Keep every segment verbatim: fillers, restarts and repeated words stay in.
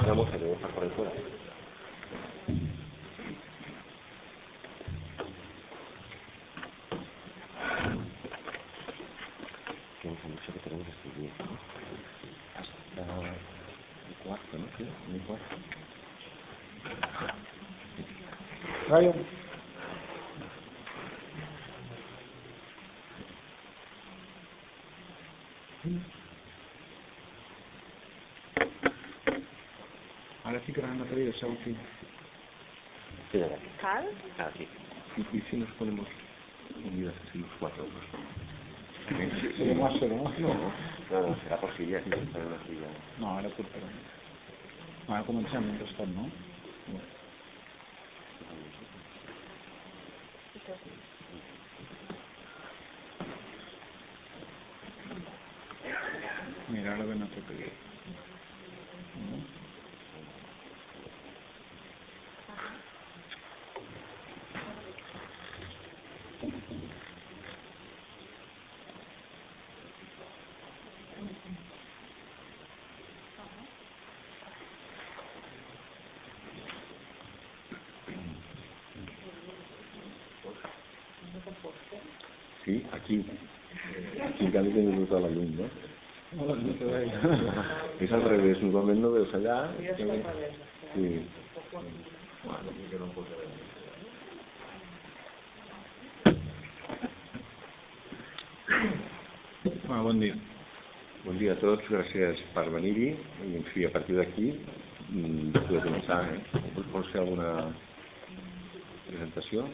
una moza que deja por ahí fuera. Que mucho que tenemos este día, ¿no? Hasta el cuarto, ¿no? ¿Qué? El cuarto. Ryan. Ahora sí que van a pedir el selfie. Sí, de aquí. ¿Cal? Ah, sí. ¿Y, y si nos ponemos unidas así los cuatro? Pues, Sería massa, no? No, no, no, serà per filles, si s'està una filla. No, ara portarem. Ara comencem mentrestant, no? Mira, ara ben a tot aquí. No? Sí, aquí. Aquí en canvi tens tota la llum, no? Hola, no te veig. És al revés, normalment no veus allà. Sí. Bueno, que no pot haver. Ah, bon dia. Bon dia a tots, gràcies per venir-hi. I, en fi, a partir d'aquí, podeu començar, eh? Vols fer alguna presentació?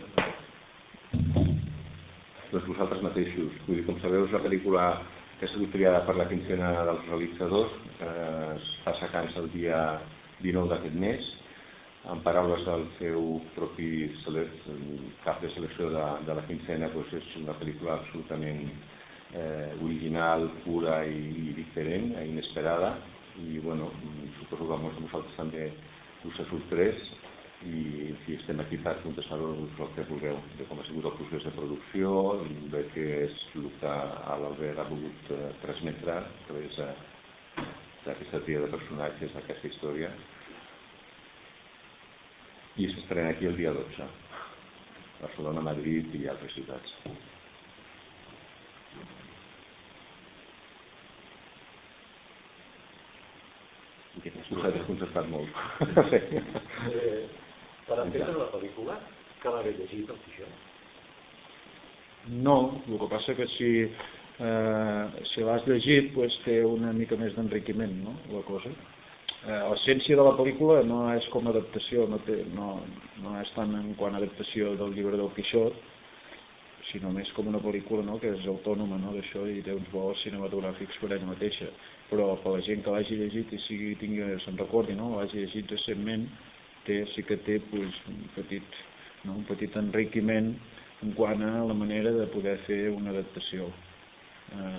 Doncs vosaltres mateixos. Vull dir, com sabeu, és la pel·lícula que ha sigut triada per la quincena dels realitzadors, que es fa secans el dia dinou d'aquest mes. En paraules del seu propi cap de selecció de, de la quincena, doncs és una pel·lícula absolutament eh, original, pura i, i diferent, i inesperada. I, bueno, suposo que molts de vosaltres també us ha sorprès. I si estem aquí per contestar-vos el que vulgueu, de com ha sigut el procés de producció, de què és el que l'Albert ha volgut transmetre a través d'aquesta tria de personatges, d'aquesta història. I s'estrena aquí el dia dotze, Barcelona, Madrid i altres ciutats. Us ha desconcertat molt. Per entendre la pel·lícula, cal haver llegit el Quixot? No, el que passa que si, eh, si l'has llegit pues, té una mica més d'enriquiment, no? La cosa. Eh, l'essència de la pel·lícula no és com a adaptació, no, té, no, no és tant en quant a adaptació del llibre del Quixot, sinó més com una pel·lícula, no? Que és autònoma, no? D'això, i té uns valors cinematogràfics per ella mateixa. Però per la gent que l'hagi llegit i sigui, tingui, se'n recordi, no? L'hagi llegit recentment, té, sí que té pues, un, petit, no? un petit enriquiment en quant a la manera de poder fer una adaptació. Eh,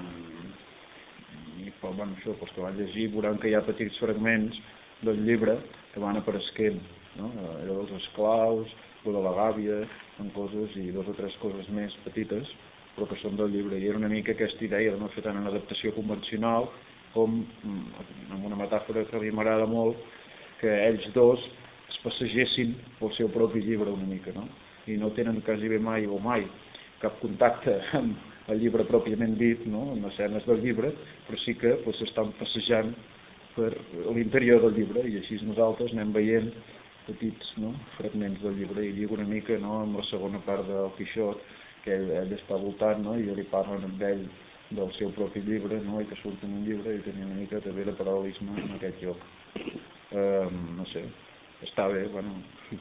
I però, bueno, això, pels que van llegir veuran que hi ha petits fragments del llibre que van apareixent, no? Allò dels esclaus, o de la gàbia, en coses i dos o tres coses més petites, però que són del llibre. I era una mica aquesta idea de no fer tant una adaptació convencional com, amb una metàfora que a mi m'agrada molt, que ells dos es passegessin pel seu propi llibre una mica, no? I no tenen quasi bé mai o mai cap contacte amb el llibre pròpiament dit, no? En escenes del llibre, però sí que pues, s'estan passejant per l'interior del llibre i així nosaltres anem veient petits, no? Fragments del llibre i lligo una mica, no? Amb la segona part del Quixot, que ell, ell està voltant, no? I li parlen amb ell del seu propi llibre, no? I que surt en un llibre i tenia una mica també de paral·lelisme en aquest lloc. Eh, no sé, està bé, bueno...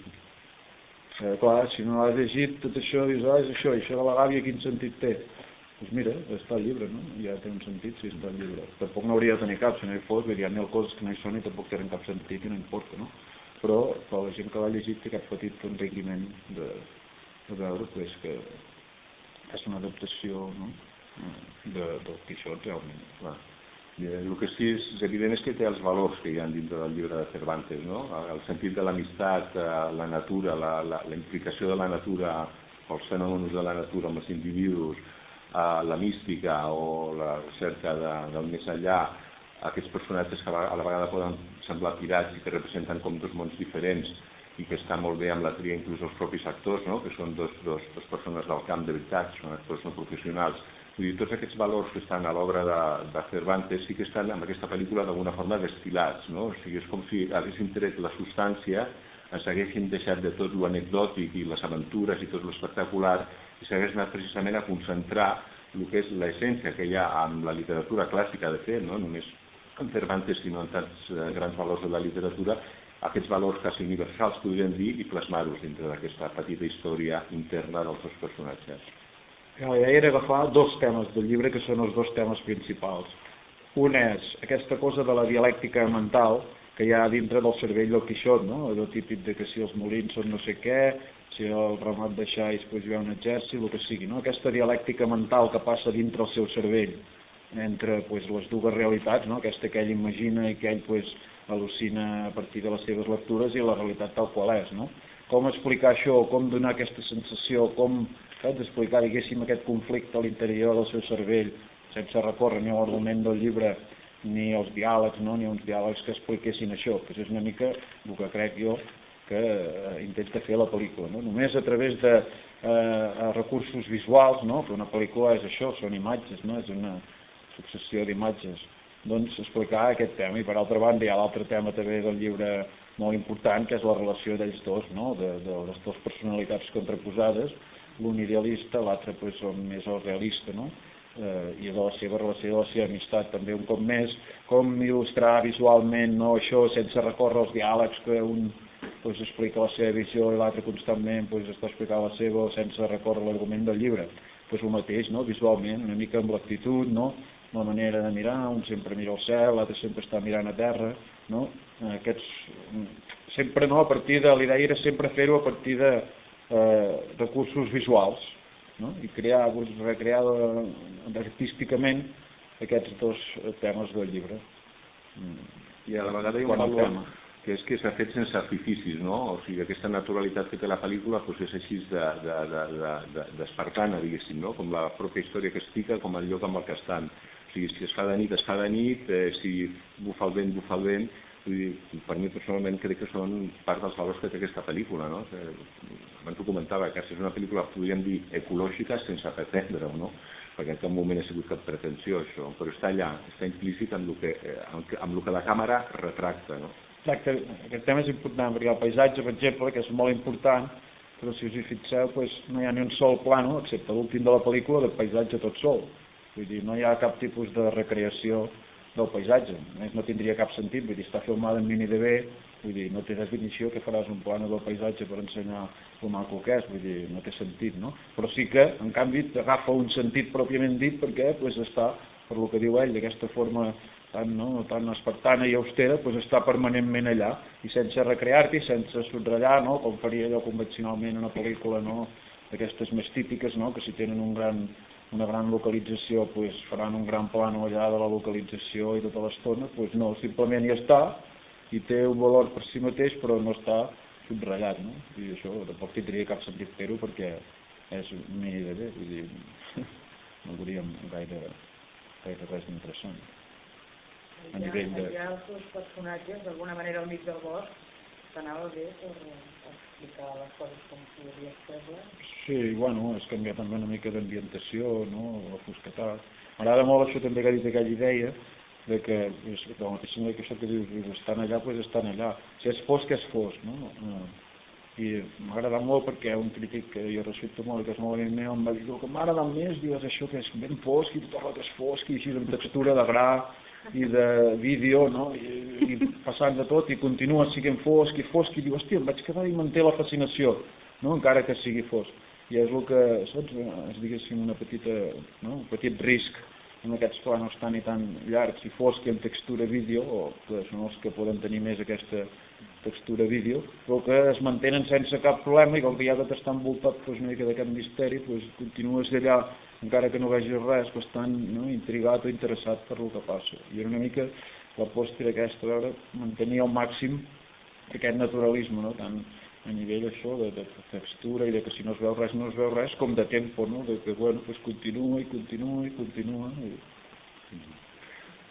Eh, clar, si no l'has llegit tot això, dius, ah, és això, i això de la gàbia quin sentit té? Doncs mira, està al llibre, no? Ja té un sentit si està al llibre. Tampoc no hauria de tenir cap, si no hi fos, hi ha mil coses que no hi són i tampoc tenen cap sentit i no importa, no? Però per la gent que l'ha llegit té aquest petit enriquiment de, de veure pues, que és una adaptació, no? de, del Quixot, realment, clar. El que sí és, és evident és que té els valors que hi ha dintre del llibre de Cervantes, no? El sentit de l'amistat, la natura, la, la, la implicació de la natura, els fenòmens de la natura amb els individus, la mística o la recerca de, del més enllà, aquests personatges que a la vegada poden semblar pirats i que representen com dos mons diferents i que està molt bé amb la tria inclús els propis actors, no? Que són dos, dos, dos persones del camp de veritat, són actors no professionals. Vull dir, tots aquests valors que estan a l'obra de, de Cervantes sí que estan en aquesta pel·lícula d'alguna forma destil·lats, no? O sigui, és com si haguessin tret la substància, ens haguessin deixat de tot l'anecdòtic i les aventures i tot l'espectacular i s'hagués anat precisament a concentrar el que és l'essència que hi ha amb la literatura clàssica, de fet, no només en Cervantes, sinó en tants eh, grans valors de la literatura, aquests valors quasi universals, podríem dir, i plasmar-los dintre d'aquesta petita història interna dels dos personatges. La idea era agafar dos temes del llibre que són els dos temes principals. Un és aquesta cosa de la dialèctica mental que hi ha dintre del cervell del Quixot, no? Allò típic de que si els molins són no sé què, si el ramat de xais pues, hi ha un exèrcit, el que sigui, no? Aquesta dialèctica mental que passa dintre el seu cervell entre pues, les dues realitats, no? Aquesta que ell imagina i que ell pues, al·lucina a partir de les seves lectures i la realitat tal qual és, no? Com explicar això, com donar aquesta sensació, com saps, explicar, diguéssim, aquest conflicte a l'interior del seu cervell sense recórrer ni a l'argument del llibre ni als diàlegs, no? Ni uns diàlegs que expliquessin això, que és una mica el que crec jo que eh, intenta fer la pel·lícula, no? Només a través de eh, recursos visuals, no? Que una pel·lícula és això, són imatges, no? És una successió d'imatges, doncs explicar aquest tema. I per altra banda hi ha l'altre tema també del llibre molt important, que és la relació d'ells dos, no? De, de les dues personalitats contraposades, l'un idealista, l'altre pues, més el realista, no? Eh, i de la seva relació, de la seva amistat també un cop més, com il·lustrar visualment, no? Això sense recórrer als diàlegs que un pues, explica la seva visió i l'altre constantment pues, està explicant la seva sense recórrer l'argument del llibre. Pues, el mateix, no? Visualment, una mica amb l'actitud, no? La manera de mirar, un sempre mira al cel, l'altre sempre està mirant a terra, no? Aquests, sempre no, a partir de, l'idea era sempre fer-ho a partir de eh, recursos visuals, no? I crear, pues, recrear artísticament aquests dos temes del llibre. I a la vegada hi ha un valor que és que s'ha fet sense artificis, no? O sigui, aquesta naturalitat que té la pel·lícula pues, és així d'espartana, de, de, de, de, diguéssim, no? Com la pròpia història que explica, com el lloc amb el que estan. O sigui, si es fa de nit, es fa de nit, eh, si bufa el vent, bufa el vent. Vull dir, per mi personalment crec que són part dels valors que té aquesta pel·lícula, no? Que, abans ho comentava, que és una pel·lícula, podríem dir, ecològica sense pretendre-ho, no? Perquè en cap moment ha sigut cap pretensió, això, però està allà, està implícit amb el que, amb el que la càmera retracta, no? Exacte, aquest tema és important, perquè el paisatge, per exemple, que és molt important, però si us hi fixeu, pues, no hi ha ni un sol plano, excepte l'últim de la pel·lícula, del paisatge tot sol. Vull dir, no hi ha cap tipus de recreació del paisatge, a més no tindria cap sentit, vull dir, està filmada en mini D V, vull dir, no té definició que faràs un plano del paisatge per ensenyar com maco que és, vull dir, no té sentit, no? Però sí que, en canvi, agafa un sentit pròpiament dit perquè pues, està, per lo que diu ell, d'aquesta forma tan, no, tan espartana i austera, pues, està permanentment allà i sense recrear-t'hi, sense subratllar, no? Com faria allò convencionalment en una pel·lícula, no? D'aquestes més típiques, no? Que si tenen un gran, una gran localització pues, faran un gran plano allà de la localització i tota l'estona, pues, no, simplement hi està i té un valor per si mateix però no està subratllat, no? I això tampoc tindria cap sentit fer-ho perquè és un mini de bé, vull dir, no veuríem gaire, gaire res d'interessant. A nivell de... Ja els seus personatges, d'alguna manera al mig del bosc, t'anava bé per explicar les coses com si havies fer-les? Sí, bueno, és canviar també una mica d'ambientació, no?, la fosquetat. M'agrada molt això també que ha dit aquella idea de que, de la mateixa manera que això que dius, estan allà, doncs estan allà. Si és fosc, és fosc, no? I m'ha agradat molt perquè un crític que jo respecto molt i que és molt amic meu em va dir que m'ha agradat més, dius, això que és ben fosc i tot el que és fosc i així amb textura de gra i de vídeo, no? I, i passant de tot i continua siguent fosc i fosc i diu, hòstia, em vaig quedar i manté la fascinació, no? Encara que sigui fosc. I és el que, saps, és diguéssim una petita, no? Un petit risc en aquests planos tan i tan llargs i foscs en textura vídeo, o que són els que poden tenir més aquesta textura vídeo, però que es mantenen sense cap problema i com que ja tot està envoltat pues, una mica d'aquest misteri, pues, continues d'allà, encara que no vegis res, bastant, no, intrigat o interessat per el que passa. I era una mica la pòstia aquesta, veure, mantenir al màxim aquest naturalisme, no? Tant a nivell això de, de textura i de que si no es veu res no es veu res, com de tempo, no? De que bueno, pues continua i continua i continua. I...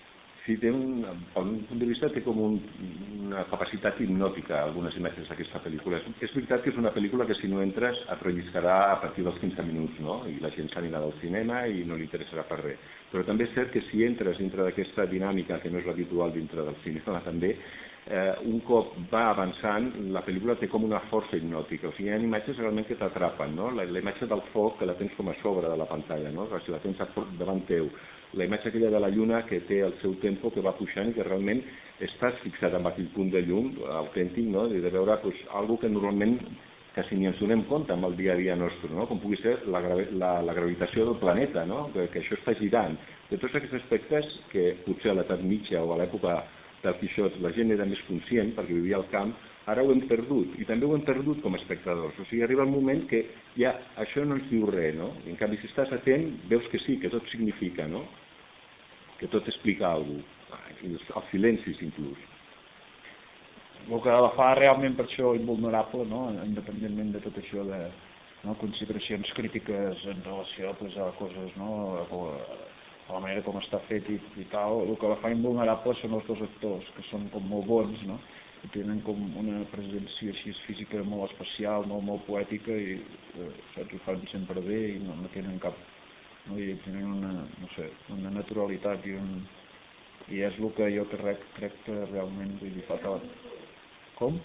Sí, té un, per un punt de vista té com un, una capacitat hipnòtica algunes imatges d'aquesta pel·lícula. És, és veritat que és una pel·lícula que si no entres et relliscarà a partir dels quinze minuts, no? I la gent s'anirà del cinema i no li interessarà per res. Però també és cert que si entres dintre d'aquesta dinàmica que no és l'habitual dintre del cinema també, eh, un cop va avançant, la pel·lícula té com una força hipnòtica. O sigui, hi ha imatges realment que t'atrapen, no? La, la imatge del foc que la tens com a sobre de la pantalla, no? Si la tens davant teu. La imatge aquella de la lluna que té el seu tempo, que va pujant i que realment estàs fixat en aquell punt de llum autèntic, no? De veure pues, algo que normalment quasi ni ens donem compte amb el dia a dia nostre, no? Com pugui ser la, la, la gravitació del planeta, no? Que, que això està girant. De tots aquests aspectes que potser a l'edat mitja o a l'època del Quixot la gent era més conscient perquè vivia al camp, ara ho hem perdut, i també ho hem perdut com a espectadors. O sigui, arriba el moment que ja això no ens diu res, no? I en canvi, si estàs atent, veus que sí, que tot significa, no? Que tot explica alguna cosa, els silencis inclús. El que la fa realment per això invulnerable, no? Independentment de tot això de no? consideracions crítiques en relació pues, a coses, no? a la manera com està fet i, i tal, el que la fa invulnerable són els dos actors, que són com molt bons, no? I tenen com una presència així física molt especial, molt, molt poètica i eh, saps, ho fan sempre bé i no, no tenen cap, no? I tenen una, no sé, una naturalitat i, un, i és el que jo crec, crec que realment vull dir, fa tot. Com?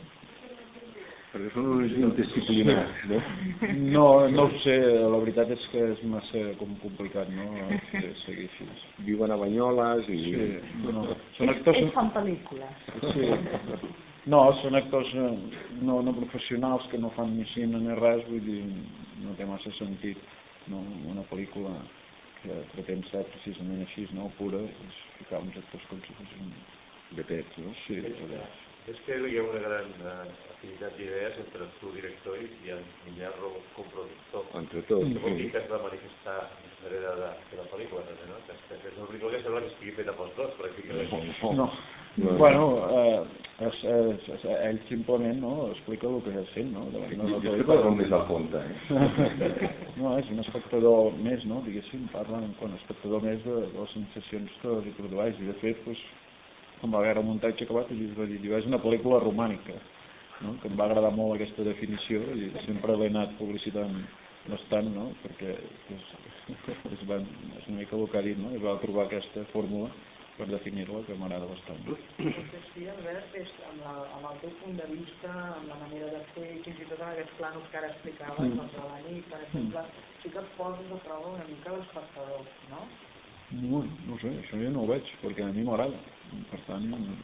Perquè són uns indisciplinats, no? No, no ho sé, la veritat és que és massa com complicat, no? Seguir així. Viuen a Banyoles i... Sí, no. Són actors... Ells fan pel·lícules. Sí. No, són actors no, no professionals que no fan ni cine ni res, vull dir, no té massa sentit, no? Una pel·lícula que pretén ser precisament així, no? Pura, és ficar uns actors com si fossin de pets, no? Sí, és que hi ha una gran uh, afinitat d'idees entre tu, director, i en Miñarro com productor. Entre tots. Que vol dir que es va manifestar darrere de, de la pel·lícula, també, no? Que, que és una pel·lícula que sembla que estigui feta pels dos, pràcticament. No. No. Bueno, eh, es, es, es, ell simplement no, explica el que és fent, no? De la, no, jo estic parlant més al compte, eh? No, és un espectador més, no? Diguéssim, parlen com a espectador més de, de les sensacions que li produeix, i de fet, doncs, com va veure el muntatge acabat, i va dir, és una pel·lícula romànica, no? Que em va agradar molt aquesta definició, i sempre l'he anat publicitant bastant, no? Perquè és, és, van, és una mica el que ha dit, no? I va trobar aquesta fórmula per definir-la, que m'agrada bastant. Sí, Albert, és amb, la, amb el teu punt de vista, amb la manera de fer, fins i tot en aquests planos que ara explicaves, mm. doncs a la nit, per exemple, sí que et poses a prova una mica l'espectador, no? No, no sé, això jo no ho veig, perquè a mi m'agrada. Per tant,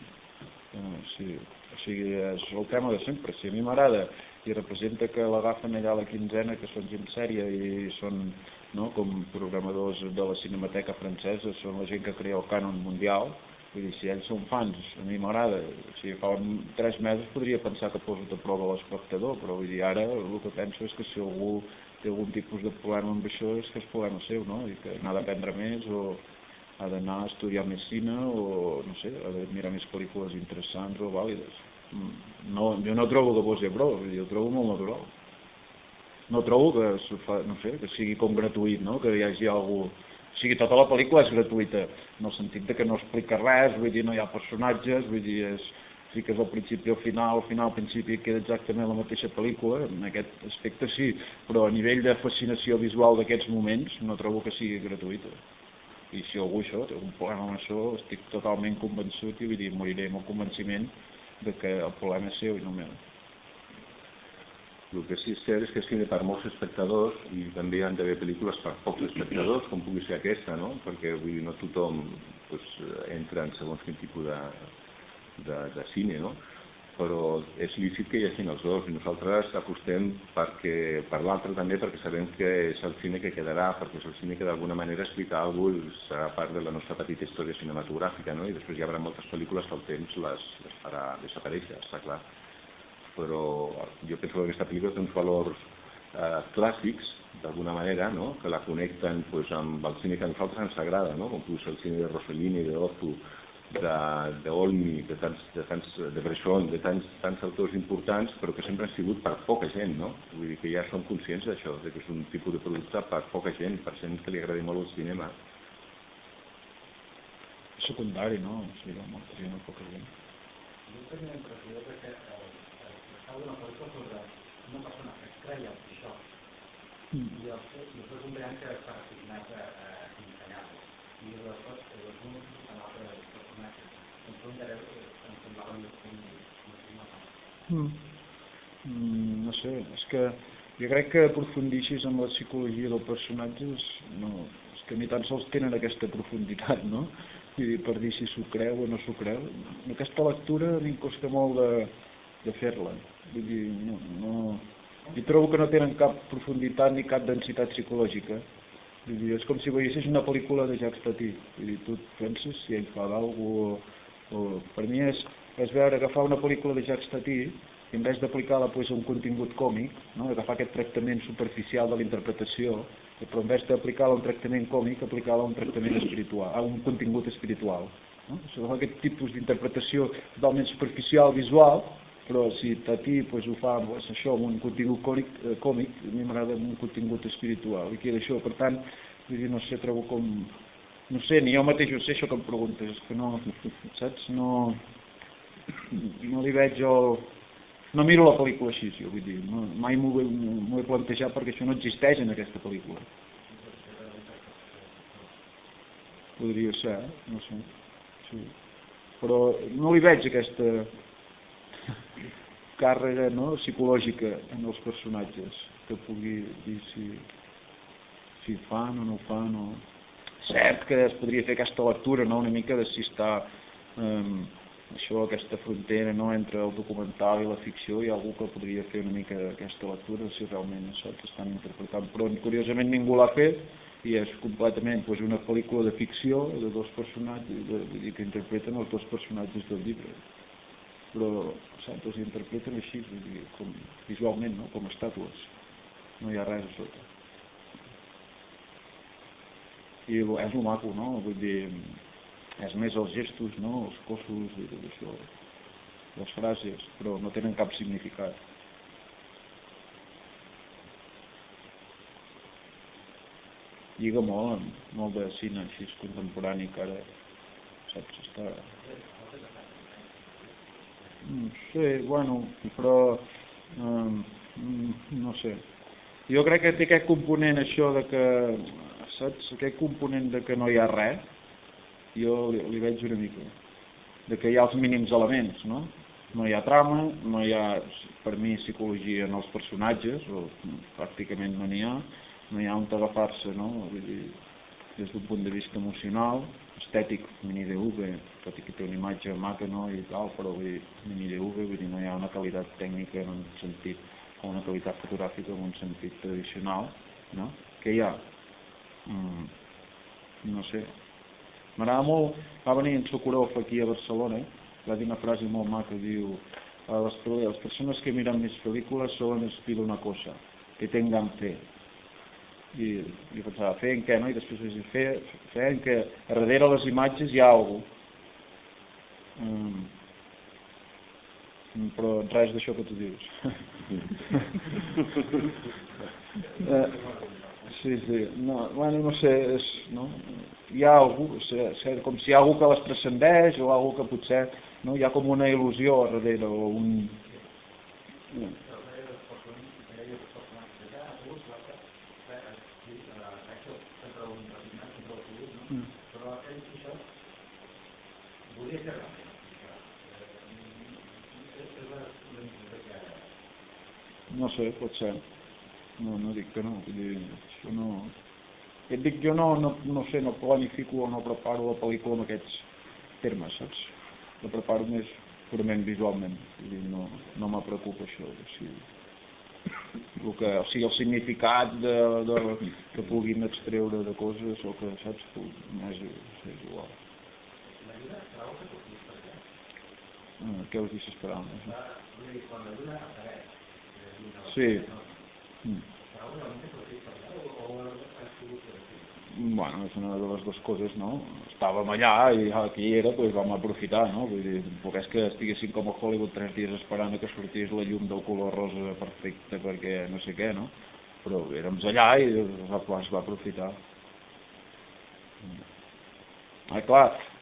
eh, sí, o sigui, és el tema de sempre. Si a mi m'agrada i representa que l'agafen allà a la quinzena, que són gent sèria i són, no, com programadors de la Cinemateca francesa, són la gent que crea el cànon mundial, vull dir, si ells són fans, a mi m'agrada. O sigui, fa tres mesos podria pensar que poso de prova l'espectador, però vull dir, ara el que penso és que si algú té algun tipus de problema amb això és que és problema seu, no? I que n'ha d'aprendre més o ha d'anar a estudiar més cine o, no sé, ha de mirar més pel·lícules interessants o vàlides. No, jo no trobo que posi a prou, jo ho trobo molt natural. No trobo que, no sé, que sigui com gratuït, no? Que hi hagi algú... O sigui, tota la pel·lícula és gratuïta, en el sentit de que no explica res, vull dir, no hi ha personatges, vull dir, és... sí que és el principi al final, al final al principi queda exactament la mateixa pel·lícula, en aquest aspecte sí, però a nivell de fascinació visual d'aquests moments no trobo que sigui gratuïta. I si algú això té un problema amb això, estic totalment convençut i vull dir, moriré amb el convenciment de que el problema és seu i no meu. El que sí és cert és que és cine per molts espectadors i també hi ha d'haver pel·lícules per pocs espectadors, com pugui ser aquesta, no? Perquè vull dir, no tothom pues, entra en segons quin tipus de De, de cine, no? Però és lícit que hi hagi els dos i nosaltres apostem perquè, per l'altre també perquè sabem que és el cine que quedarà, perquè és el cine que d'alguna manera explica alguna cosa, serà part de la nostra petita història cinematogràfica, no? I després hi haurà moltes pel·lícules que el temps les, les farà desaparèixer, està clar. Però jo penso que aquesta pel·lícula té uns valors eh, clàssics, d'alguna manera, no? Que la connecten pues, amb el cine que a nosaltres ens agrada, no? Com pugui ser el cine de Rossellini, de Ozu, de Olmi, de, tants, de, tants, de Bresson, de tants, tants autors importants, però que sempre han sigut per poca gent, no? Vull dir que ja som conscients d'això, de que és un tipus de producte per poca gent, per gent que li agradi molt el cinema. secundari, no? O sigui, molta gent, poca gent. Jo tenia la impressió que estava una pel·lícula sobre una persona que es creia el això i els dos companys que estan assignats a ensenyar-lo. I després, els uns en altres personatges. Em semblava no sé, és que jo crec que aprofundixis en la psicologia dels personatges, no, és que ni tan sols tenen aquesta profunditat, no? Vull dir, per dir si s'ho creu o no s'ho creu. Aquesta lectura a mi em costa molt de, de fer-la. Vull dir, no, no... Jo trobo que no tenen cap profunditat ni cap densitat psicològica. Vull dir, és com si veiessis una pel·lícula de Jacques Tati. Vull dir, tu et penses si ell fa d'algú o, o... Per mi és, és veure agafar una pel·lícula de Jacques Tati i en vez d'aplicar-la pues, a un contingut còmic, no? Agafar aquest tractament superficial de la interpretació, però en vez d'aplicar-la a un tractament còmic, aplicar-la a un tractament espiritual, a un contingut espiritual. No? O sigui, aquest tipus d'interpretació totalment superficial, visual, però si Tati pues, ho fa pues, això, amb un contingut còmic, eh, còmic a mi m'agrada un contingut espiritual, i queda això. Per tant, dir, no sé, trobo com... No sé, ni jo mateix ho sé, això que em preguntes, és que no, saps, no... No li veig el... No miro la pel·lícula així, jo vull dir, no, mai m'ho he plantejat perquè això no existeix en aquesta pel·lícula. Podria ser, no sé, sí. Però no li veig aquesta càrrega no, psicològica en els personatges que pugui dir si, si fan o no fan. O... Cert que es podria fer aquesta lectura, no, una mica de si està... Um, això, aquesta frontera no, entre el documental i la ficció, hi ha algú que podria fer una mica aquesta lectura si realment això s'estan interpretant, però curiosament ningú l'ha fet i és completament pues, una pel·lícula de ficció de dos personatges de, de, que interpreten els dos personatges del llibre, però saps, els interpreten així vull dir, com, visualment, no? Com estàtues, no hi ha res a sota i és lo maco, no? Vull dir, és més els gestos, no? Els cossos i tot això, les frases, però no tenen cap significat. Lliga molt, molt de cine així contemporani que ara, saps, està... No sé, bueno, però... Um, no sé. Jo crec que té aquest component això de que, saps, aquest component de que no hi ha res, jo li, li veig una mica, de que hi ha els mínims elements, no? No hi ha trama, no hi ha, per mi, psicologia en els personatges, o pràcticament no n'hi ha, no hi ha on agafar-se, no? Vull dir, des d'un punt de vista emocional, estètic, mini D V, tot i que té una imatge maca, no? I tal, però vull dir, mini D V, vull dir, no hi ha una qualitat tècnica en un sentit, o una qualitat fotogràfica en un sentit tradicional, no? Què hi ha? Mm, no sé. M'agrada molt, va venir en Sokurov aquí a Barcelona, va dir una frase molt maca, diu les, les persones que miren mis pel·lícules solen espir una cosa, que tengan fe. I, i pensava, fe en què, no? I després vaig dir, fe, fe en que a darrere les imatges hi ha alguna cosa. Mm, però res d'això que tu dius. uh, sí, sí, no, bueno, no sé, és, no? Hi ha algú, com si hi ha algú que les transcendeix o algú que potser no, hi ha com una il·lusió a darrere o un... No. No sé, pot ser. No, no dic que no, vull dir, això no... Et dic, jo no, no, no sé, no planifico o no preparo la pel·lícula en aquests termes, saps? La preparo més purament visualment, vull dir, no, no me preocupa això, o sigui, el que, o sigui, el significat de, de, que puguin extreure de coses o que, saps, no és, és igual. Ah, què us deixes esperar? Sí. Mm. Bueno, és una de les dues coses, no? Estàvem allà i aquí era, doncs vam aprofitar, no? Vull dir, tampoc és que estiguessin com a Hollywood tres dies esperant que sortís la llum del color rosa perfecte perquè no sé què, no? Però érem allà i es va, es va aprofitar. Ah, clar,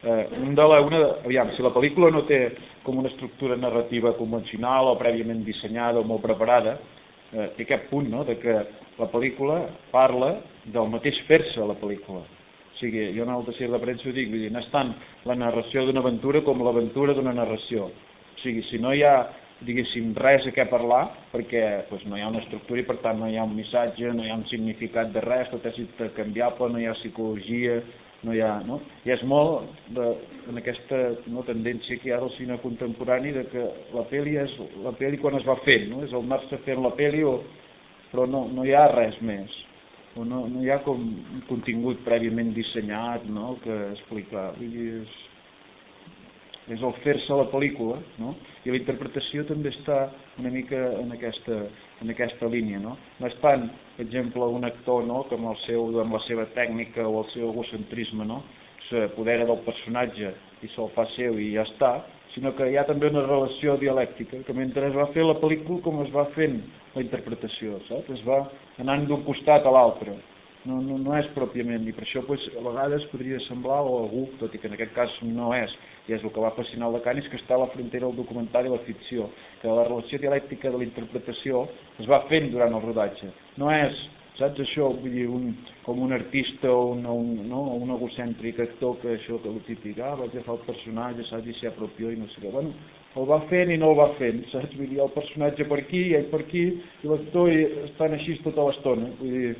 Eh, un de la, una, aviam, si la pel·lícula no té com una estructura narrativa convencional o prèviament dissenyada o molt preparada, eh, té aquest punt, no?, de que la pel·lícula parla del mateix fer-se la pel·lícula. O sigui, jo en el dossier de premsa ho dic, vull dir, no és tant la narració d'una aventura com l'aventura d'una narració. O sigui, si no hi ha, diguéssim, res a què parlar, perquè doncs, no hi ha una estructura i per tant no hi ha un missatge, no hi ha un significat de res, tot és intercanviable, no hi ha psicologia, no hi ha, no? I és molt de, en aquesta no, tendència que hi ha del cine contemporani de que la pel·li és la pel·li quan es va fent, no? És el anar-se fent la pel·li, o, però no, no hi ha res més, o no, no hi ha com un contingut prèviament dissenyat, no?, que explicar. Vull dir, és, és el fer-se la pel·lícula, no? I la interpretació també està una mica en aquesta, en aquesta línia, no? No és tant, per exemple, un actor, no?, que amb, el seu, amb la seva tècnica o el seu egocentrisme, no?, s'apodera del personatge i se'l fa seu i ja està, sinó que hi ha també una relació dialèctica, que mentre es va fer la pel·lícula com es va fent la interpretació, saps? Es va anant d'un costat a l'altre. No, no, no és pròpiament, i per això pues, a vegades podria semblar, o algú, tot i que en aquest cas no és, i és el que va fascinar el Lacan, és que està a la frontera del documental i la ficció, que la relació dialèctica de la interpretació es va fent durant el rodatge. No és, saps això, vull dir, un, com un artista o un, un, no, un egocèntric actor que això que el típic, ah, vaig a fer el personatge, saps, i s'hi apropió i no sé què. Bueno, el va fent i no el va fent, saps? Vull dir, el personatge per aquí i ell per aquí, i l'actor estan així tota l'estona, vull dir...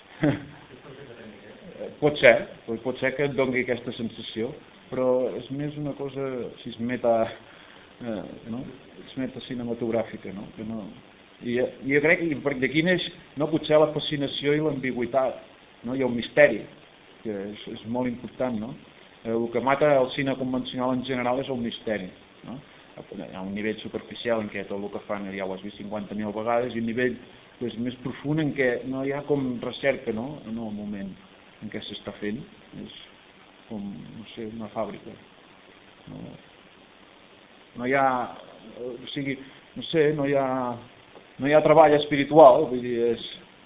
pot ser, pot ser que et doni aquesta sensació, però és més una cosa, si es meta, eh, no? Es meta cinematogràfica, no? Que no... I, I jo crec que d'aquí neix, no, potser la fascinació i l'ambigüitat, no? Hi ha un misteri, que és, és molt important, no? Eh, el que mata el cine convencional en general és el misteri, no? Hi ha un nivell superficial en què tot el que fan ja ho has vist cinquanta mil vegades, i un nivell pues, més profund en què no hi ha com recerca, no?, en el moment en què s'està fent, és com, no sé, una fàbrica. No, no hi ha, o sigui, no sé, no hi ha, no hi ha treball espiritual, vull dir, és...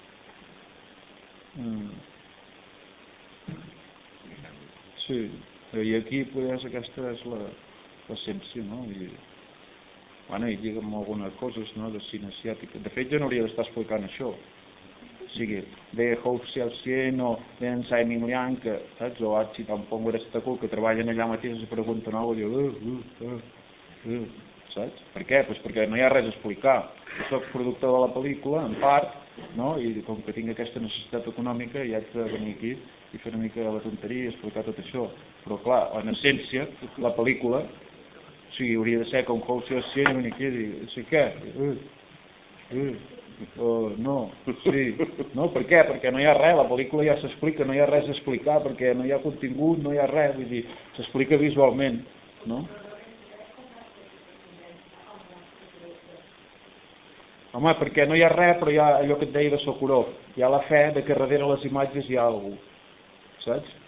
Mm. Sí, i aquí, pues, aquesta és l'essència, no?, i... Bueno, i lliga amb algunes coses, no?, de cine asiàtic. De fet, jo no hauria d'estar explicant això. O sigui, de Hou Xiaoxian o d'en Simon Liang, que, saps, o Archie Tampong Estacul, que treballen allà mateix i es pregunten alguna cosa, i diu, uh, uh, uh, uh, saps? Per què? Pues perquè no hi ha res a explicar. Jo soc productor de la pel·lícula, en part, no?, i com que tinc aquesta necessitat econòmica, ja haig de venir aquí i fer una mica la tonteria i explicar tot això. Però, clar, en essència, la pel·lícula, o sigui, hauria de ser com Hou Xiaoxian i venir aquí i dir, no sé què, uh, uh, Uh, no, sí, no, per què? Perquè no hi ha res, la pel·lícula ja s'explica, no hi ha res a explicar, perquè no hi ha contingut, no hi ha res, vull dir, s'explica visualment, no? Home, perquè no hi ha res, però hi ha allò que et deia de Sokurov, hi ha la fe de que darrere les imatges hi ha algú, saps?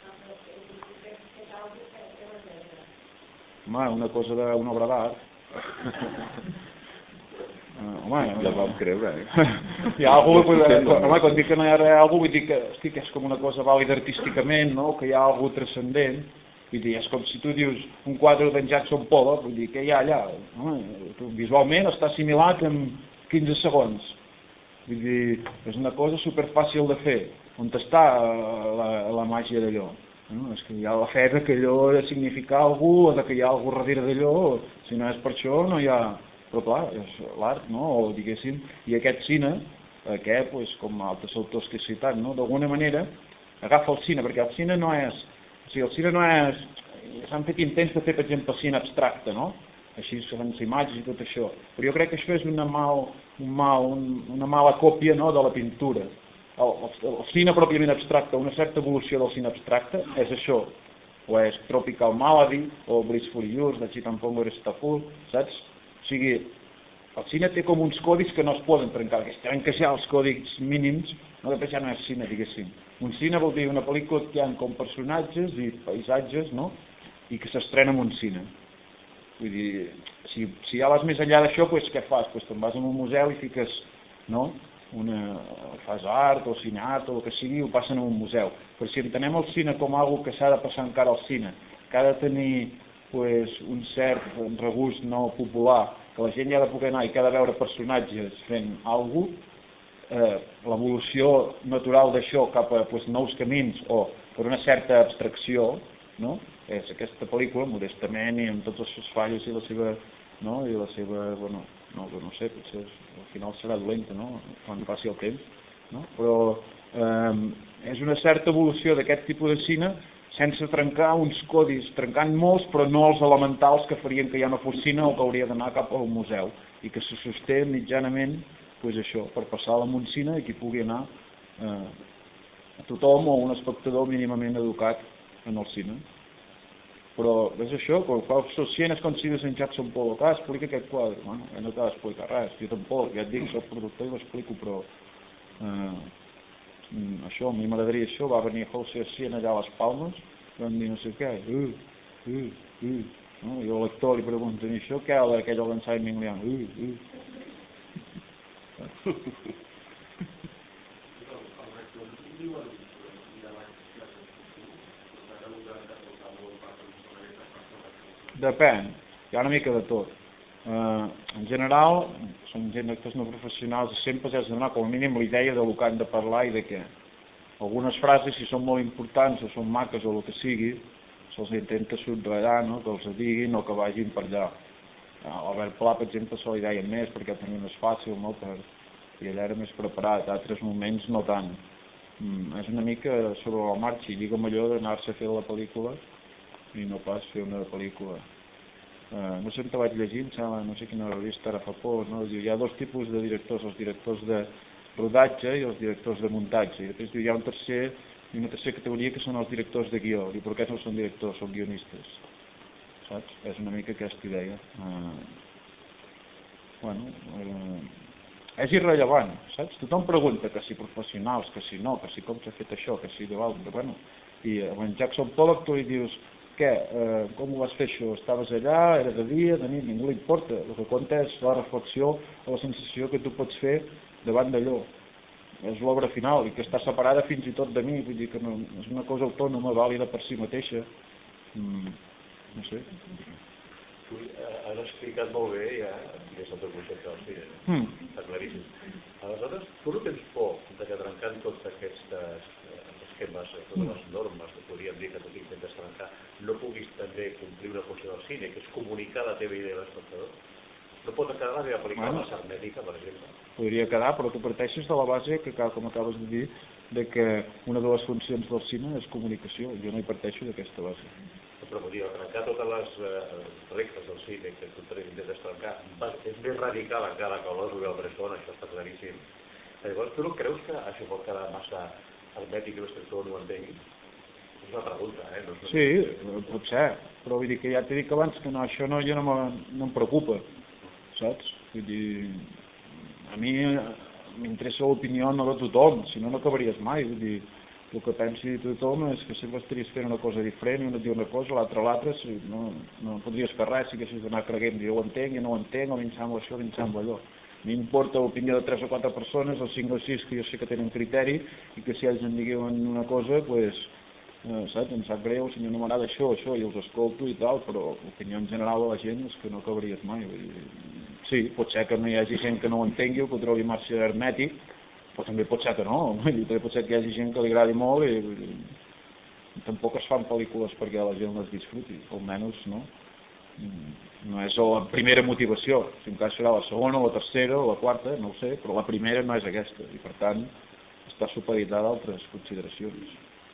Home, una cosa d'una obra d'art. Uh, home, ja vam creure, eh? Hi ha algú, pues, eh, home, quan dic que no hi ha res, algú vull dir que, hosti, que és com una cosa vàlida artísticament, no?, que hi ha algú transcendent, vull dir, és com si tu dius un quadre d'en Jackson Pollock, vull dir, què hi ha allà? Home, visualment està assimilat en quinze segons, vull dir, és una cosa superfàcil de fer, on està la, la màgia d'allò? No? És que hi ha la fe que allò ha de significar algú, o de que hi ha algú darrere d'allò, si no és per això no hi ha... Però clar, és l'art, no?, o diguéssim, i aquest cine, aquest, pues, com altres autors que he citat, no?, d'alguna manera agafa el cine, perquè el cine no és, o sigui, el cine no és, s'han fet intents de fer, per exemple, cine abstracte, no?, així són imatges i tot això, però jo crec que això és una, mal, un mal, un, una mala còpia, no?, de la pintura. El, el, el cine pròpiament abstracte, una certa evolució del cine abstracte, és això, o és Tropical Malady, o Blissful Yours, de Chitampongo Estaful, saps? O sigui, el cine té com uns còdics que no es poden trencar, que es trenca ja els còdics mínims, no, després ja no és cine, diguéssim. Un cine vol dir una pel·lícula que hi ha com personatges i paisatges, no?, i que s'estrena en un cine. Vull dir, si, si ja vas més enllà d'això, pues, què fas? Pues te'n vas a un museu i fiques, no?, una, fas art o cineart o el que sigui, ho passen a un museu. Però si entenem el cine com algo que s'ha de passar encara al cine que ha de tenir pues, un cert regust no popular, que la gent hi ha de poder anar i que ha de veure personatges fent alguna cosa, eh, l'evolució natural d'això cap a pues, nous camins o per una certa abstracció, no? És aquesta pel·lícula, modestament i amb tots els seus fallos i la seva, no? I la seva, bueno, no, no sé, potser al final serà dolenta, no? Quan passi el temps, no? Però eh, és una certa evolució d'aquest tipus de cine sense trencar uns codis, trencant molts però no els elementals que farien que ja no fos cine o que hauria d'anar cap al museu i que se sosté mitjanament pues això, per passar-la amb un cine i que hi pugui anar eh, a tothom o un espectador mínimament educat en el cine. Però és això, quan fas si es consideres en Jackson Pollock, ah, explica aquest quadre. Bueno, no t'ha d'explicar res, jo tampoc, ja et dic, soc productor i l'explico, però eh, això, a mi m'agradaria això, va venir José Sien allà a les Palmes, van dir no sé què, uh, uh, uh, no? I el lector li pregunta, i això què era aquell avançat minglian, uh, uh. Depèn, hi ha una mica de tot. Eh, en general, som gent d'actors no professionals i sempre has de donar com a mínim la idea de què han de parlar i de què. Algunes frases, si són molt importants o són maques o el que sigui, se'ls intenta subratllar, no? Que els diguin o que vagin per allà. Albert Pla, per exemple, se li deia més perquè tenia més fàcil, no? Per... i allà era més preparat, a altres moments no tant. Mm, és una mica sobre la marxa, i digue'm allò d'anar-se a fer la pel·lícula i no pas fer una pel·lícula. Uh, no sé on te vaig llegir, em sembla, no sé quina revista ara fa por, no? Diu, hi ha dos tipus de directors, els directors de rodatge i els directors de muntatge, i després diu, hi ha un tercer, i una tercera categoria que són els directors de guió, i per què no són directors, són guionistes, saps? És una mica aquesta idea. Uh, bueno, uh, és irrellevant, saps? Tothom pregunta que si professionals, que si no, que si com s'ha fet això, que si de l'altre, bueno, i en Jackson Pollock tu li dius, què, eh, com ho vas fer això? Estaves allà, era de dia, de nit, ningú li importa. El que compta és la reflexió o la sensació que tu pots fer davant d'allò. És l'obra final i que està separada fins i tot de mi, vull dir que no, és una cosa autònoma, vàlida per si mateixa. Mm, no sé. Tu has explicat molt bé ja des del teu concepte del cine, mm. Està claríssim. Aleshores, tu no tens por de que trencant tots aquests esquemes, totes les normes que podríem dir que tu intentes trencar, no puguis també complir una funció del cine, que és comunicar la teva idea a l'espectador? No pot quedar la teva pel·lícula bueno, massa hermètica, per exemple? Podria quedar, però tu parteixes de la base, que com acabes de dir, de que una de les funcions del cine és comunicació. Jo no hi parteixo d'aquesta base. Però vull dir, trencar totes les eh, regles del cine que tu intentes trencar és més radical encara que l'os o el Bresson, això està claríssim. Llavors, tu no creus que això pot quedar massa hermètic i l'espectador no ho entengui? És una pregunta, eh? No és una... Sí, potser, però vull dir que ja t'he dit abans que no, això no, jo no, no em preocupa, saps? Vull dir, a mi m'interessa l'opinió no de tothom, si no, no acabaries mai, vull dir, el que pensi tothom és que sempre estaries fent una cosa diferent, i un et diu una cosa, l'altre l'altra, si no, no podries fer res si haguessis d'anar creguent, jo ho entenc, jo no ho entenc, o a mi em sembla això, o a mi em sembla allò. M'importa l'opinió de tres o quatre persones, o cinc o sis que jo sé que tenen criteri, i que si ells em diuen una cosa, pues, eh, saps, em sap greu, si no m'agrada això, això, i els escolto i tal, però l'opinió en general de la gent és que no acabaries mai. Vull dir, sí, pot ser que no hi hagi gent que no ho entengui o que ho trobi massa hermètic, però també pot ser que no, vull dir, també pot ser que hi hagi gent que li agradi molt i, i tampoc es fan pel·lícules perquè la gent les disfruti, almenys, no? No és la primera motivació, si en cas serà la segona, la tercera o la quarta, no ho sé, però la primera no és aquesta i per tant està supeditada a altres consideracions.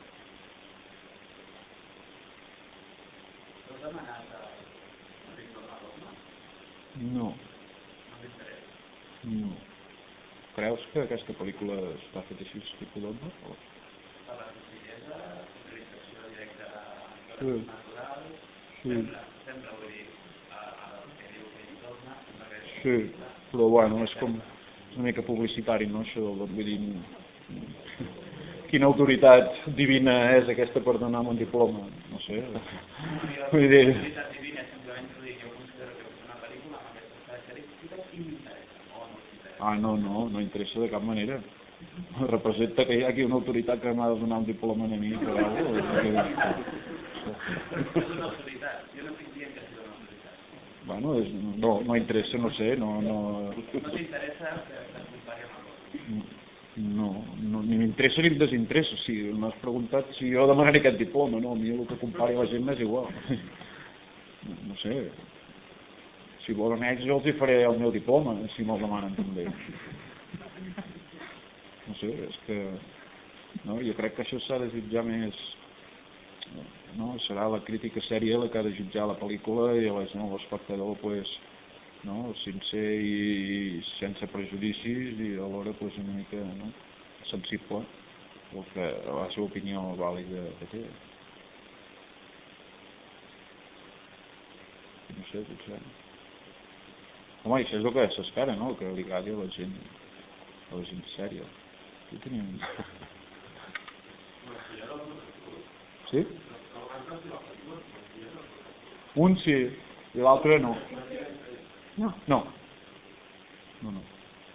Has demanat a Víctor Madonna? No. No. Creus que aquesta pel·lícula està feta així, tipus d'home? Per la senzillesa, realització directa a sí. natural, sí. sempre, sempre vull dir, que diu que hi torna, sí, però bueno, és com és una mica publicitari, no? Això, vull dir, quina autoritat divina és aquesta per donar un diploma? No sé. Vull dir... Autoritat divina és simplement dir que jo considero que és una pel·lícula amb aquestes característiques i m'interessa, o no m'interessa. Ah, no, no, no interessa de cap manera. Representa que hi ha aquí una autoritat que m'ha de donar un diploma a mi, per alguna cosa. És una autoritat, jo no estic dient que sigui una autoritat. Bueno, és, no, no interessa, no sé, no... No, no t'interessa que es compari amb el No, no, ni m'interessa ni em desinteressa, o sigui, m'has preguntat si jo demanaré aquest diploma, no, a mi el que compari la gent m'és igual. No, no sé, si volen ells jo els hi faré el meu diploma, si me'l demanen també. No sé, és que... No, jo crec que això s'ha de jutjar més... No, serà la crítica sèria la que ha de jutjar la pel·lícula i l'espectador, pues, no, sincer i sense prejudicis i alhora pues, una mica no, sensible el que, a la seva opinió vàlida que té. No sé, potser. Home, això és el que s'espera, no? Que li agradi a la gent, a la gent sèria. Aquí tenim... Sí? Un sí, i l'altre no. No. No. No, no.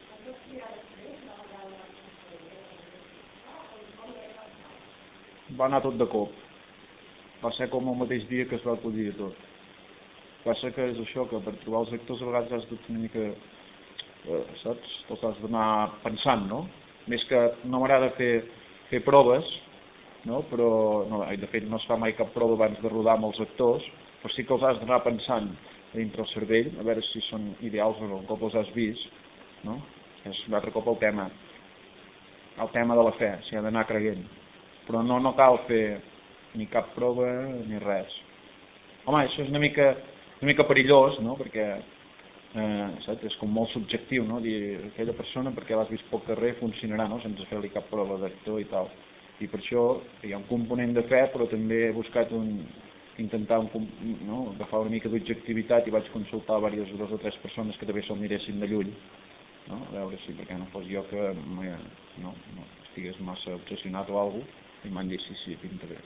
Va anar tot de cop. Va ser com el mateix dia que es va acudir tot. Passa que és això, que per trobar els actors a vegades has de tenir una mica, eh, saps? Tot has d'anar pensant, no? Més que no m'agrada fer, fer proves, no? Però, no, de fet, no es fa mai cap prova abans de rodar amb els actors, però sí que els has d'anar pensant dintre el cervell, a veure si són ideals o no, un cop els has vist, no? És un altre cop el tema, el tema de la fe, s'hi ha d'anar creient. Però no, no cal fer ni cap prova ni res. Home, això és una mica, una mica perillós, no? Perquè eh, saps? És com molt subjectiu, no? Dir aquella persona perquè l'has vist pel carrer funcionarà, no? Sense fer-li cap prova d'actor i tal. I per això hi ha un component de fe, però també he buscat un, intentar un, no? agafar una mica d'objectivitat i vaig consultar diverses, dues o tres persones que també se'l miressin de lluny, no? A veure si, perquè no fos jo que no, no estigués massa obsessionat o alguna cosa, i m'han dit sí, sí, pinta bé.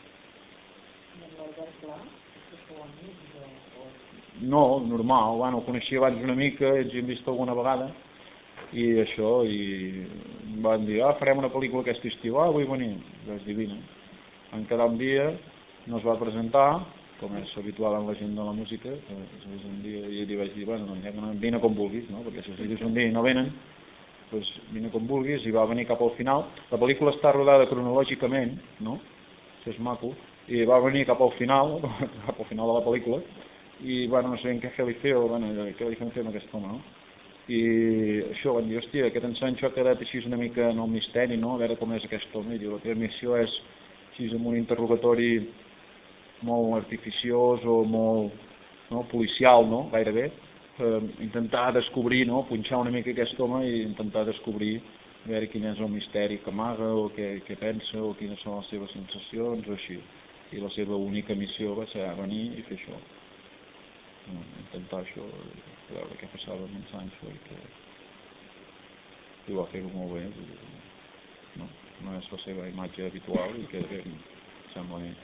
No, normal, bueno, el coneixia abans una mica, ens hi hem vist alguna vegada, i això, i van dir, ah, farem una pel·lícula aquest estiu, ah, vull venir, és divina. Van quedar un dia, no es va presentar, com és habitual en la gent de la música, és un dia, i li vaig dir, bueno, doncs ja que no, vine com vulguis, no? Perquè si dius un dia i no venen, doncs vine com vulguis, i va venir cap al final. La pel·lícula està rodada cronològicament, no? Això és maco, i va venir cap al final, cap al final de la pel·lícula, i bueno, no sé en què fer-li fer, o bueno, què li fem fer amb aquest home, no? I això, van dir, hòstia, aquest ensanxo ha quedat així una mica en el misteri, no? A veure com és aquest home, i diu, la teva missió és així amb un interrogatori molt artificiós o molt no, policial, no? Gairebé, eh, intentar descobrir, no? Punxar una mica aquest home i intentar descobrir a veure quin és el misteri que amaga o què, què pensa o quines són les seves sensacions o així. I la seva única missió va ser venir i fer això. No, intentar això, veure què passava amb en Sancho i que i va fer-ho molt bé. No, no és la seva imatge habitual i que bé, sembla bé.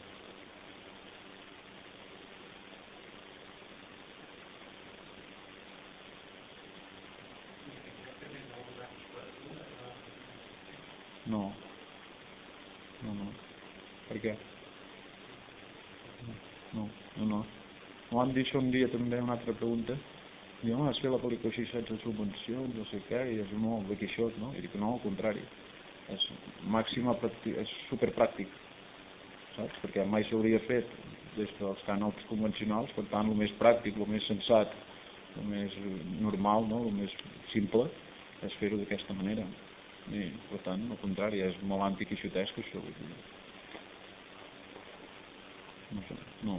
No. No, no. Per què? No, no, no. Em van dir això un dia també una altra pregunta. I jo, has fet la pel·lícula així sense subvencions, no sé què, i és molt de quixot, no? I dic, no, al contrari. És màxima, és superpràctic, saps? Perquè mai s'hauria fet des dels cànons convencionals, per tant, el més pràctic, el més sensat, el més normal, no? El més simple, és fer-ho d'aquesta manera. I, per tant, al contrari, és molt antiquixotesc, això. No sé, no.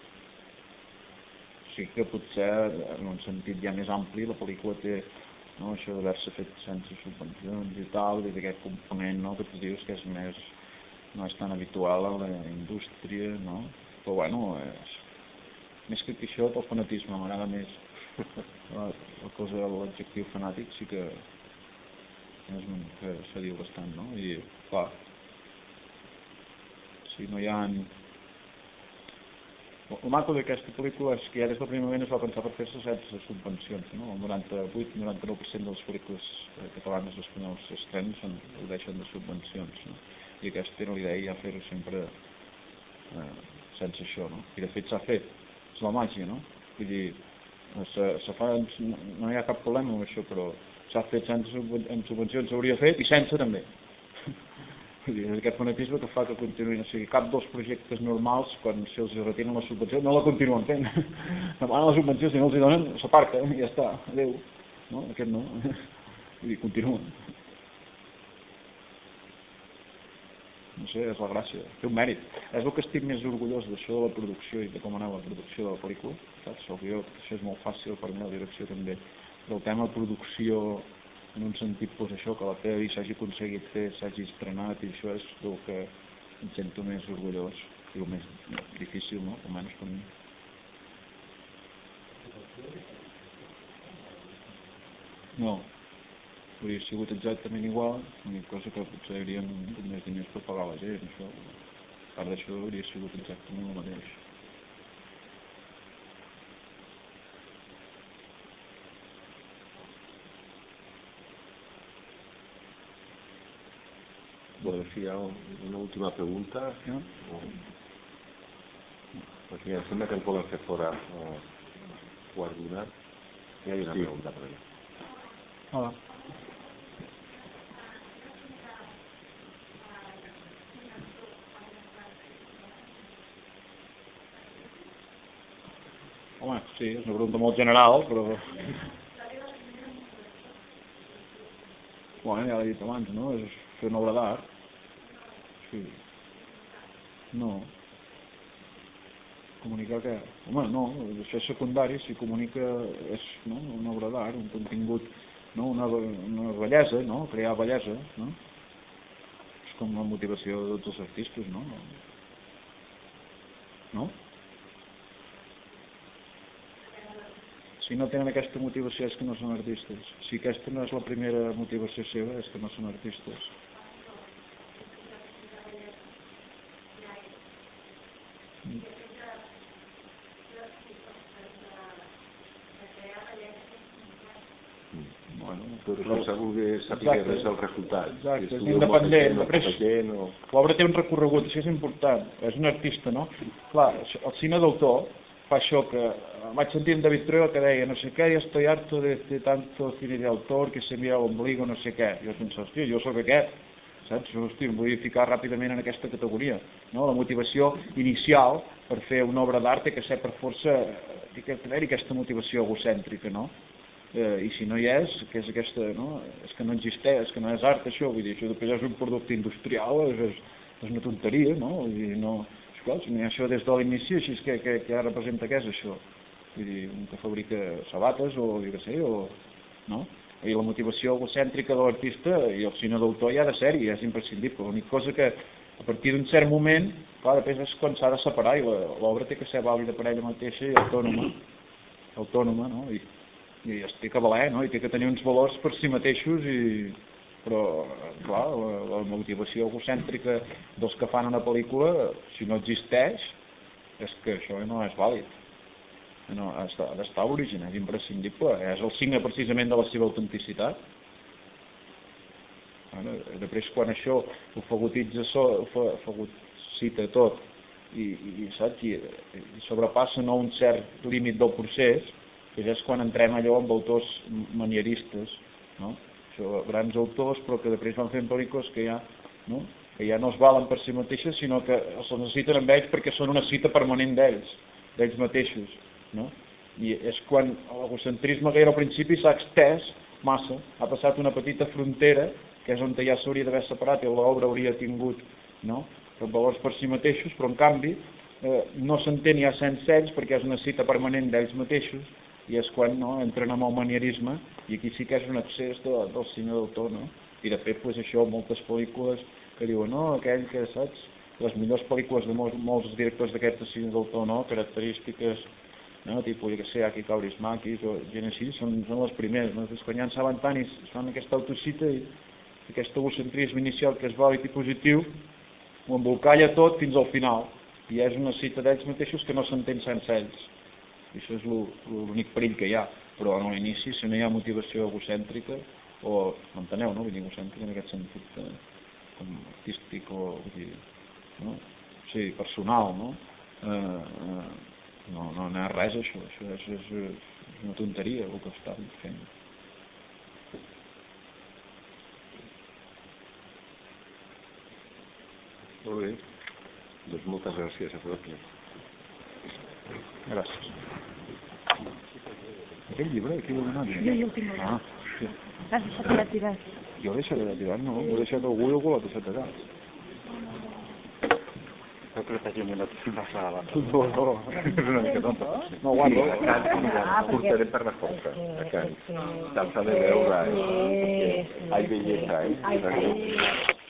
Sí que potser, en un sentit ja més ampli, la pel·lícula té no, això d'haver-se fet sense subvencions i tal, i d'aquest component no, que tu dius que és més, no és tan habitual a la indústria, no? Però bueno, és, més que això, el fanatisme m'agrada més. La, la cosa de l'adjectiu fanàtic sí que és un que se diu bastant, no? I, clar, si no hi ha... El maco d'aquesta pel·lícula és que ja des del primer moment es va pensar per fer-se sense subvencions, no? El noranta-vuit noranta-nou per cent de les pel·lícules catalanes i espanyoles s'estrenen són, ho deixen de subvencions, no? I aquesta era la idea, ja fer-ho sempre eh, sense això, no? I de fet s'ha fet, és la màgia, no? Vull dir, se, se fa, no hi ha cap problema amb això, però s'ha fet sense, en subvencions s'hauria fet i sense també. Vull dir, és aquest fanatisme que fa que continuïn, o sigui, cap dels projectes normals, quan se'ls retiren la subvenció, no la continuen fent. Demanen la subvenció, si no els hi donen, s'aparta, i ja està, adeu. No? Aquest no. Vull dir, continuen. No sé, és la gràcia, té un mèrit. És el que estic més orgullós d'això de la producció i de com anava la producció de la pel·lícula, saps? El guió, això és molt fàcil per mi, la direcció també. Però el tema de producció, en un sentit, doncs això, que la pel·li s'hagi aconseguit fer, s'hagi estrenat, i això és el que em sento més orgullós, i el més difícil, no? Almenys per mi. No. Hauria sigut exactament igual, l'única cosa que potser hi haurien més diners per pagar la gent, això. A part d'això hauria sigut exactament el mateix. Bueno, si hi ha una última pregunta, no? Perquè em sembla que em poden fer fora eh, quart d'una. Hi ha una sí. pregunta per allà. Hola. Home, sí, és una pregunta molt general, però... Bueno, ja l'he dit abans, no? És fer una obra d'art. Sí. No. Comunicar què? Home, no, això és secundari, si comunica és no? una obra d'art, un contingut, no? una, una bellesa, no? Crear bellesa, no? És com la motivació de tots els artistes, no? No? Si no tenen aquesta motivació és que no són artistes. Si aquesta no és la primera motivació seva és que no són artistes. Bueno, però no s'ha volgut saber res del resultat. Exacte, és independent. L'obra té un recorregut, això és important. És un artista, no? Clar, el cine d'autor fa això que vaig sentir en David Trueba que deia no sé què, ja estoy harto de, de tanto cine de autor que se mira l'ombligo, no sé què. Jo penso, hòstia, jo soc aquest, saps? Hòstia, em vull ficar ràpidament en aquesta categoria. No? La motivació inicial per fer una obra d'art té que ser per força, té que haver-hi aquesta motivació egocèntrica, no? Eh, I si no hi és, que és aquesta, no? És que no existeix, és que no és art això, vull dir, això després és un producte industrial, és, és, és una tonteria, no? Vull dir, no... Clar, si no hi ha això des de l'inici, així que, que, que representa què és això? Vull dir, un que fabrica sabates o jo què sé, o... no? I la motivació egocèntrica de l'artista i el cine d'autor ja ha de ser-hi, és imprescindible. L'única cosa que a partir d'un cert moment, clar, després és quan s'ha de separar i l'obra té que ser vàlida per ella mateixa i autònoma, autònoma, no? I, i es té que valer, no? I té que tenir uns valors per si mateixos i... però, clar, la, la motivació egocèntrica dels que fan una pel·lícula, si no existeix, és que això no és vàlid. No, ha d'estar l'origen, és imprescindible, és el signe precisament de la seva autenticitat. Bueno, després, quan això ho fagotitza, ho fagocita tot, i, i, saps, i, i sobrepassa no, un cert límit del procés, que ja és quan entrem allò amb autors manieristes, no? Això, grans autors, però que després van fent pel·lícules que ja, no? que ja no es valen per si mateixes, sinó que els necessiten amb ells perquè són una cita permanent d'ells, d'ells mateixos. No? I és quan l'egocentrisme que era al principi s'ha extès massa, ha passat una petita frontera, que és on ja s'hauria d'haver separat i l'obra hauria tingut no? valors per si mateixos, però en canvi eh, no s'entén ja sense ells perquè és una cita permanent d'ells mateixos, i és quan no, entren amb el manierisme, i aquí sí que és un excés de, del cine d'autor, no? I de fet, pues, això, moltes pel·lícules que diuen, no, aquell que, saps, les millors pel·lícules de molts, molts directors d'aquests de cine d'autor, no, característiques, no, tipus, jo que sé, Aki Kaurismäkis o gent així, són, són les primeres, no? Després, quan ja en saben tant i fan aquesta autocita i aquest egocentrisme inicial que és vàlid i positiu, ho embolcalla tot fins al final, i és una cita d'ells mateixos que no s'entén sense ells. I això és l'únic perill que hi ha, però a l'inici, si no hi ha motivació egocèntrica, o, m'enteneu, no? Vull dir, egocèntrica en aquest sentit, eh, com artístic o, vull dir, no? Sí, personal, no? eh, eh, no, no, no és res això, això és, és, és una tonteria el que està fent. Molt bé, doncs moltes gràcies a tots. Gràcies. Aquell llibre, aquí l'he donat? Jo, jo el tinc. Ah, sí. L'has deixat allà tirat? Jo l'he deixat allà tirat, no? L'he deixat algú i algú l'ha deixat allà. No crec que hagi donat una sala. No, no, és una mica tonta. No, guardo. Ah, portaré per la força, a Cants. Tal s'ha de veure, eh? Ai, bellesa, eh?